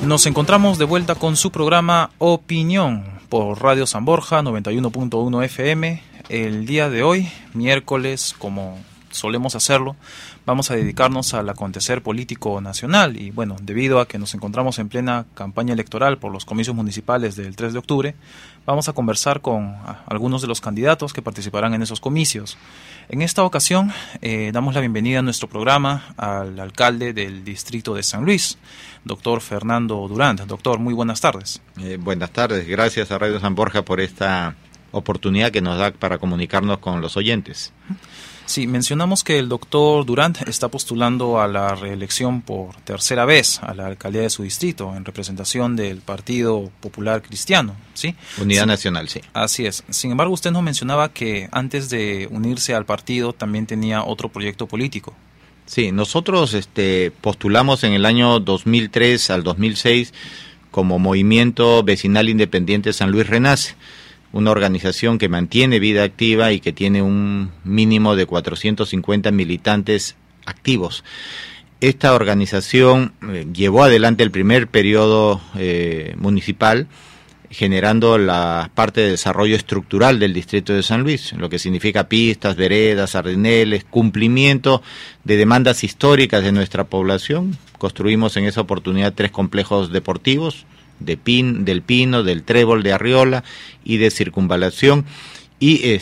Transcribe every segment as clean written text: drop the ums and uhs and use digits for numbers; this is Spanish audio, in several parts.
Nos encontramos de vuelta con su programa Opinión por Radio San Borja 91.1 FM. El día de hoy, miércoles, como solemos hacerlo, vamos a dedicarnos al acontecer político nacional y bueno, debido a que nos encontramos en plena campaña electoral por los comicios municipales del 3 de octubre, vamos a conversar con algunos de los candidatos que participarán en esos comicios. En esta ocasión damos la bienvenida a nuestro programa al alcalde del distrito de San Luis, doctor Fernando Durant. Doctor, muy buenas tardes. Buenas tardes, gracias a Radio San Borja por esta oportunidad que nos da para comunicarnos con los oyentes. Sí, mencionamos que el doctor Durant está postulando a la reelección por tercera vez a la alcaldía de su distrito en representación del Partido Popular Cristiano, ¿sí? Unidad Nacional, sí. Así es. Sin embargo, usted nos mencionaba que antes de unirse al partido también tenía otro proyecto político. Sí, nosotros postulamos en el año 2003 al 2006 como Movimiento Vecinal Independiente San Luis Renace, una organización que mantiene vida activa y que tiene un mínimo de 450 militantes activos. Esta organización llevó adelante el primer periodo municipal, generando la parte de desarrollo estructural del distrito de San Luis, lo que significa pistas, veredas, ardeneles, cumplimiento de demandas históricas de nuestra población. Construimos en esa oportunidad 3 complejos deportivos, del Pino, del Trébol de Arriola y de Circunvalación, y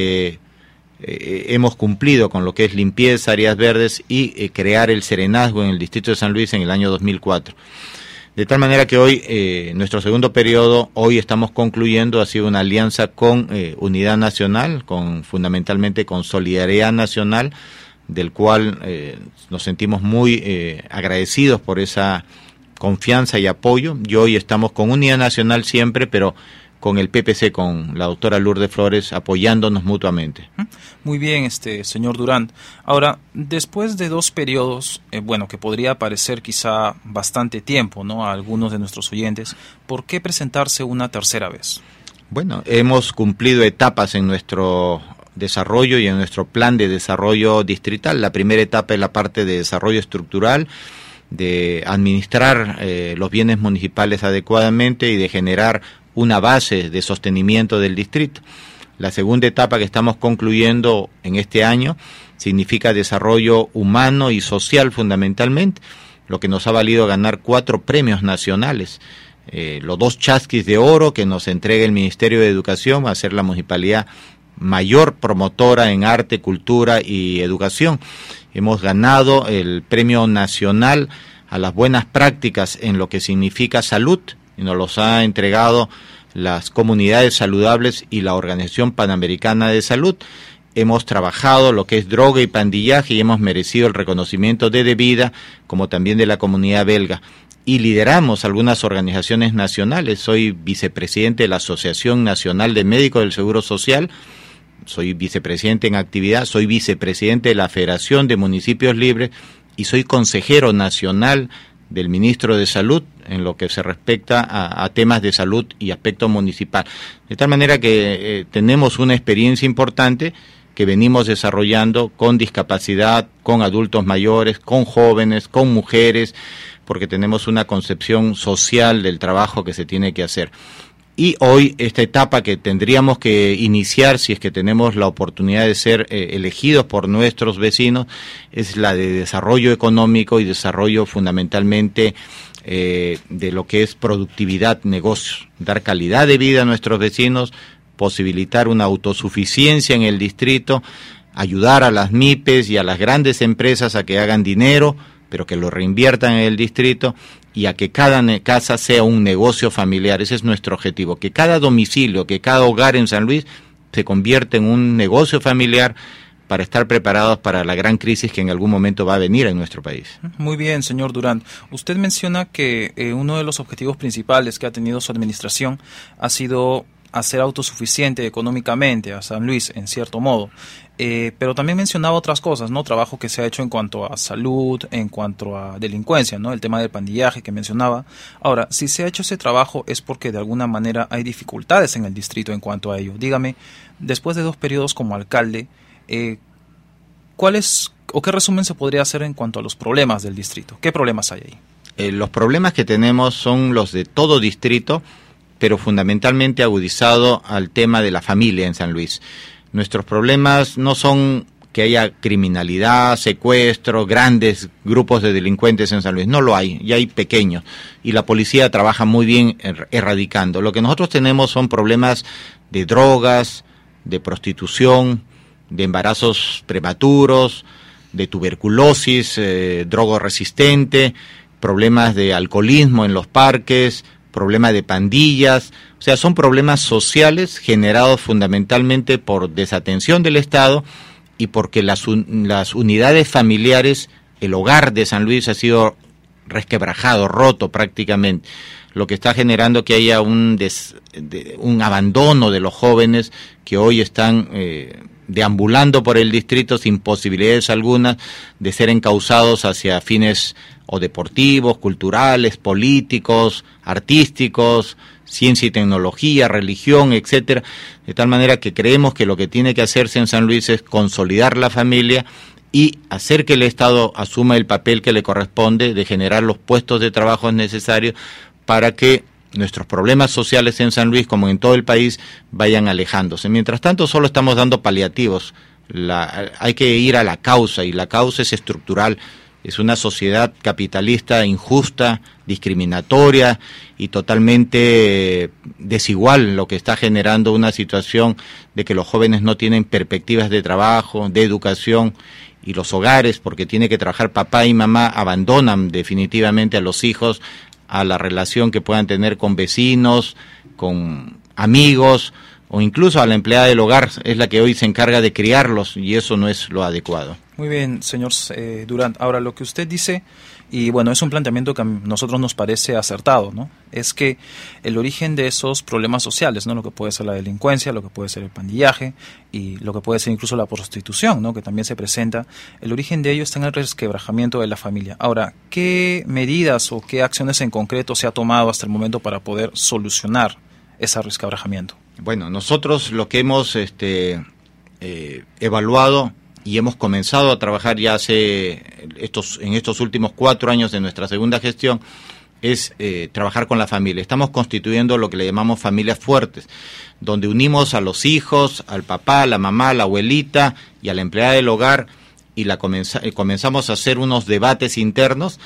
hemos cumplido con lo que es limpieza, áreas verdes y crear el serenazgo en el distrito de San Luis en el año 2004. De tal manera que hoy, nuestro segundo periodo, hoy estamos concluyendo, ha sido una alianza con Unidad Nacional, fundamentalmente con Solidaridad Nacional, del cual nos sentimos muy agradecidos por esa confianza y apoyo, y hoy estamos con Unidad Nacional siempre, pero con el PPC, con la doctora Lourdes Flores, apoyándonos mutuamente. Muy bien, señor Durant. Ahora, después de 2 periodos, que podría parecer quizá bastante tiempo, ¿no?, a algunos de nuestros oyentes, ¿por qué presentarse una tercera vez? Bueno, hemos cumplido etapas en nuestro desarrollo y en nuestro plan de desarrollo distrital. La primera etapa es la parte de desarrollo estructural, de administrar los bienes municipales adecuadamente y de generar una base de sostenimiento del distrito. La segunda etapa que estamos concluyendo en este año significa desarrollo humano y social fundamentalmente, lo que nos ha valido ganar 4 premios nacionales. Los 2 chasquis de oro que nos entrega el Ministerio de Educación, a ser la municipalidad mayor promotora en arte, cultura y educación. Hemos ganado el Premio Nacional a las Buenas Prácticas en lo que significa salud, y nos los ha entregado las Comunidades Saludables y la Organización Panamericana de Salud. Hemos trabajado lo que es droga y pandillaje y hemos merecido el reconocimiento de Debida, como también de la comunidad belga. Y lideramos algunas organizaciones nacionales. Soy vicepresidente de la Asociación Nacional de Médicos del Seguro Social, soy vicepresidente en actividad, soy vicepresidente de la Federación de Municipios Libres y soy consejero nacional del ministro de Salud en lo que se respecta a temas de salud y aspecto municipal. De tal manera que tenemos una experiencia importante que venimos desarrollando con discapacidad, con adultos mayores, con jóvenes, con mujeres, porque tenemos una concepción social del trabajo que se tiene que hacer. Y hoy esta etapa que tendríamos que iniciar, si es que tenemos la oportunidad de ser elegidos por nuestros vecinos, es la de desarrollo económico y desarrollo fundamentalmente de lo que es productividad, negocios, dar calidad de vida a nuestros vecinos, posibilitar una autosuficiencia en el distrito, ayudar a las MIPES y a las grandes empresas a que hagan dinero, pero que lo reinviertan en el distrito, y a que cada casa sea un negocio familiar. Ese es nuestro objetivo, que cada domicilio, que cada hogar en San Luis se convierta en un negocio familiar para estar preparados para la gran crisis que en algún momento va a venir en nuestro país. Muy bien, señor Durant. Usted menciona que uno de los objetivos principales que ha tenido su administración ha sido hacer autosuficiente económicamente a San Luis, en cierto modo. Pero también mencionaba otras cosas, ¿no? Trabajo que se ha hecho en cuanto a salud, en cuanto a delincuencia, ¿no? El tema del pandillaje que mencionaba. Ahora, si se ha hecho ese trabajo es porque de alguna manera hay dificultades en el distrito en cuanto a ello. Dígame, después de 2 periodos como alcalde, ¿cuál es o qué resumen se podría hacer en cuanto a los problemas del distrito? ¿Qué problemas hay ahí? los problemas que tenemos son los de todo distrito, pero fundamentalmente agudizado al tema de la familia en San Luis. Nuestros problemas no son que haya criminalidad, secuestro, grandes grupos de delincuentes en San Luis. No lo hay, ya hay pequeños. Y la policía trabaja muy bien erradicando. Lo que nosotros tenemos son problemas de drogas, de prostitución, de embarazos prematuros, de tuberculosis, drogoresistente, problemas de alcoholismo en los parques, problemas de pandillas. O sea, son problemas sociales generados fundamentalmente por desatención del Estado y porque las unidades familiares, el hogar de San Luis ha sido resquebrajado, roto prácticamente, lo que está generando que haya un abandono de los jóvenes que hoy están deambulando por el distrito sin posibilidades algunas de ser encauzados hacia fines o deportivos, culturales, políticos, artísticos, ciencia y tecnología, religión, etcétera, de tal manera que creemos que lo que tiene que hacerse en San Luis es consolidar la familia y hacer que el Estado asuma el papel que le corresponde de generar los puestos de trabajo necesarios para que nuestros problemas sociales en San Luis, como en todo el país, vayan alejándose. Mientras tanto, solo estamos dando paliativos. Hay que ir a la causa, y la causa es estructural. Es una sociedad capitalista injusta, discriminatoria y totalmente desigual, lo que está generando una situación de que los jóvenes no tienen perspectivas de trabajo, de educación, y los hogares, porque tiene que trabajar papá y mamá, abandonan definitivamente a los hijos, a la relación que puedan tener con vecinos, con amigos, o incluso a la empleada del hogar, es la que hoy se encarga de criarlos, y eso no es lo adecuado. Muy bien, señor Durant. Ahora, lo que usted dice, y bueno, es un planteamiento que a nosotros nos parece acertado, ¿no? Es que el origen de esos problemas sociales, ¿no? Lo que puede ser la delincuencia, lo que puede ser el pandillaje y lo que puede ser incluso la prostitución, ¿no? Que también se presenta, el origen de ello está en el resquebrajamiento de la familia. Ahora, ¿qué medidas o qué acciones en concreto se ha tomado hasta el momento para poder solucionar ese resquebrajamiento? Bueno, nosotros lo que hemos evaluado y hemos comenzado a trabajar ya en estos últimos 4 años de nuestra segunda gestión es trabajar con la familia. Estamos constituyendo lo que le llamamos familias fuertes, donde unimos a los hijos, al papá, a la mamá, a la abuelita y a la empleada del hogar, y comenzamos a hacer unos debates internos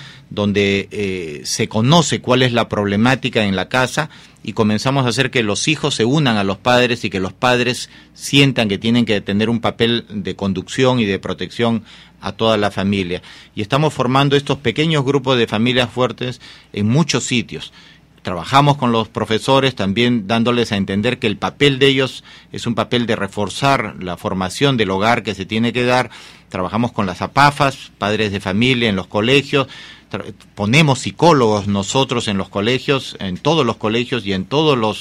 donde se conoce cuál es la problemática en la casa, y comenzamos a hacer que los hijos se unan a los padres y que los padres sientan que tienen que tener un papel de conducción y de protección a toda la familia. Y estamos formando estos pequeños grupos de familias fuertes en muchos sitios. Trabajamos con los profesores también dándoles a entender que el papel de ellos es un papel de reforzar la formación del hogar que se tiene que dar. Trabajamos con las APAFAS, padres de familia en los colegios, ponemos psicólogos nosotros en los colegios, en todos los colegios y en todos los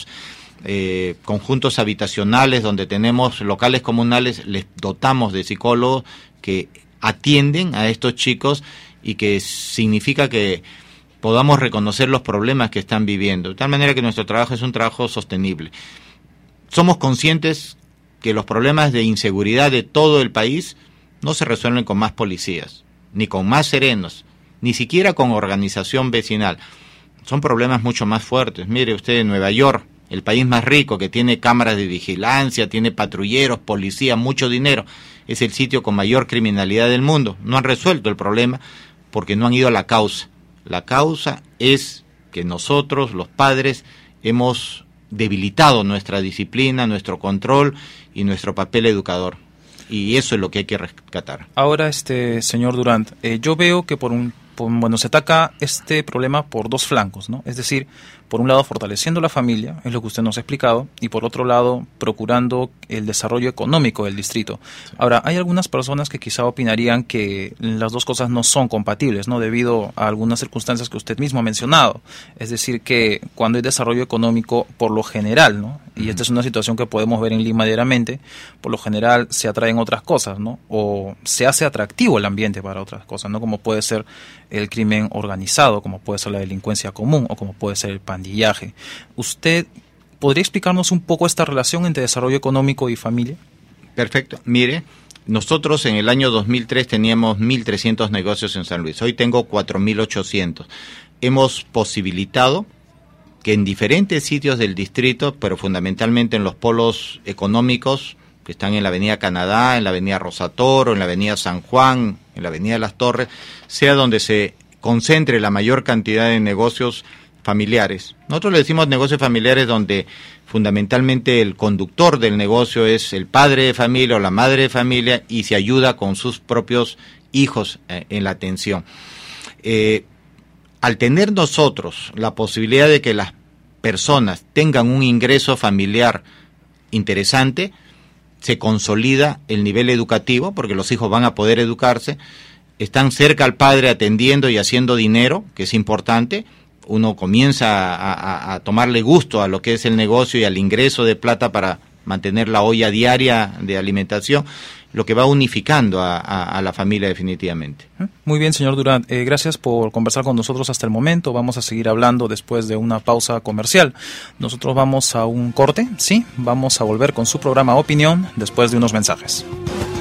conjuntos habitacionales donde tenemos locales comunales, les dotamos de psicólogos que atienden a estos chicos y que significa que podamos reconocer los problemas que están viviendo, de tal manera que nuestro trabajo es un trabajo sostenible. Somos conscientes que los problemas de inseguridad de todo el país no se resuelven con más policías, ni con más serenos, ni siquiera con organización vecinal. Son problemas mucho más fuertes. Mire usted, en Nueva York, el país más rico, que tiene cámaras de vigilancia, tiene patrulleros, policía, mucho dinero, es el sitio con mayor criminalidad del mundo. No han resuelto el problema porque no han ido a la causa. La causa es que nosotros, los padres, hemos debilitado nuestra disciplina, nuestro control y nuestro papel educador. Y eso es lo que hay que rescatar. Ahora, señor Durant, yo veo que se ataca este problema por dos flancos, ¿no? Es decir, por un lado fortaleciendo la familia, es lo que usted nos ha explicado, y por otro lado procurando el desarrollo económico del distrito. Sí. Ahora, hay algunas personas que quizá opinarían que las dos cosas no son compatibles, ¿no? Debido a algunas circunstancias que usted mismo ha mencionado. Es decir, que cuando hay desarrollo económico, por lo general, ¿no? Y esta es una situación que podemos ver en Lima diariamente, por lo general se atraen otras cosas, ¿no? O se hace atractivo el ambiente para otras cosas, ¿no? Como puede ser el crimen organizado, como puede ser la delincuencia común o como puede ser el pandillaje. ¿Usted podría explicarnos un poco esta relación entre desarrollo económico y familia? Perfecto. Mire, nosotros en el año 2003 teníamos 1.300 negocios en San Luis. Hoy tengo 4.800. hemos posibilitado que en diferentes sitios del distrito, pero fundamentalmente en los polos económicos, que están en la avenida Canadá, en la avenida Rosatoro, en la avenida San Juan, en la avenida Las Torres, sea donde se concentre la mayor cantidad de negocios familiares. Nosotros le decimos negocios familiares donde fundamentalmente el conductor del negocio es el padre de familia o la madre de familia y se ayuda con sus propios hijos en la atención. Al tener nosotros la posibilidad de que las personas tengan un ingreso familiar interesante, se consolida el nivel educativo porque los hijos van a poder educarse, están cerca al padre atendiendo y haciendo dinero, que es importante. Uno comienza a tomarle gusto a lo que es el negocio y al ingreso de plata para mantener la olla diaria de alimentación, lo que va unificando a la familia definitivamente. Muy bien, señor Durán. Gracias por conversar con nosotros hasta el momento. Vamos a seguir hablando después de una pausa comercial. Nosotros vamos a un corte, sí, vamos a volver con su programa Opinión después de unos mensajes.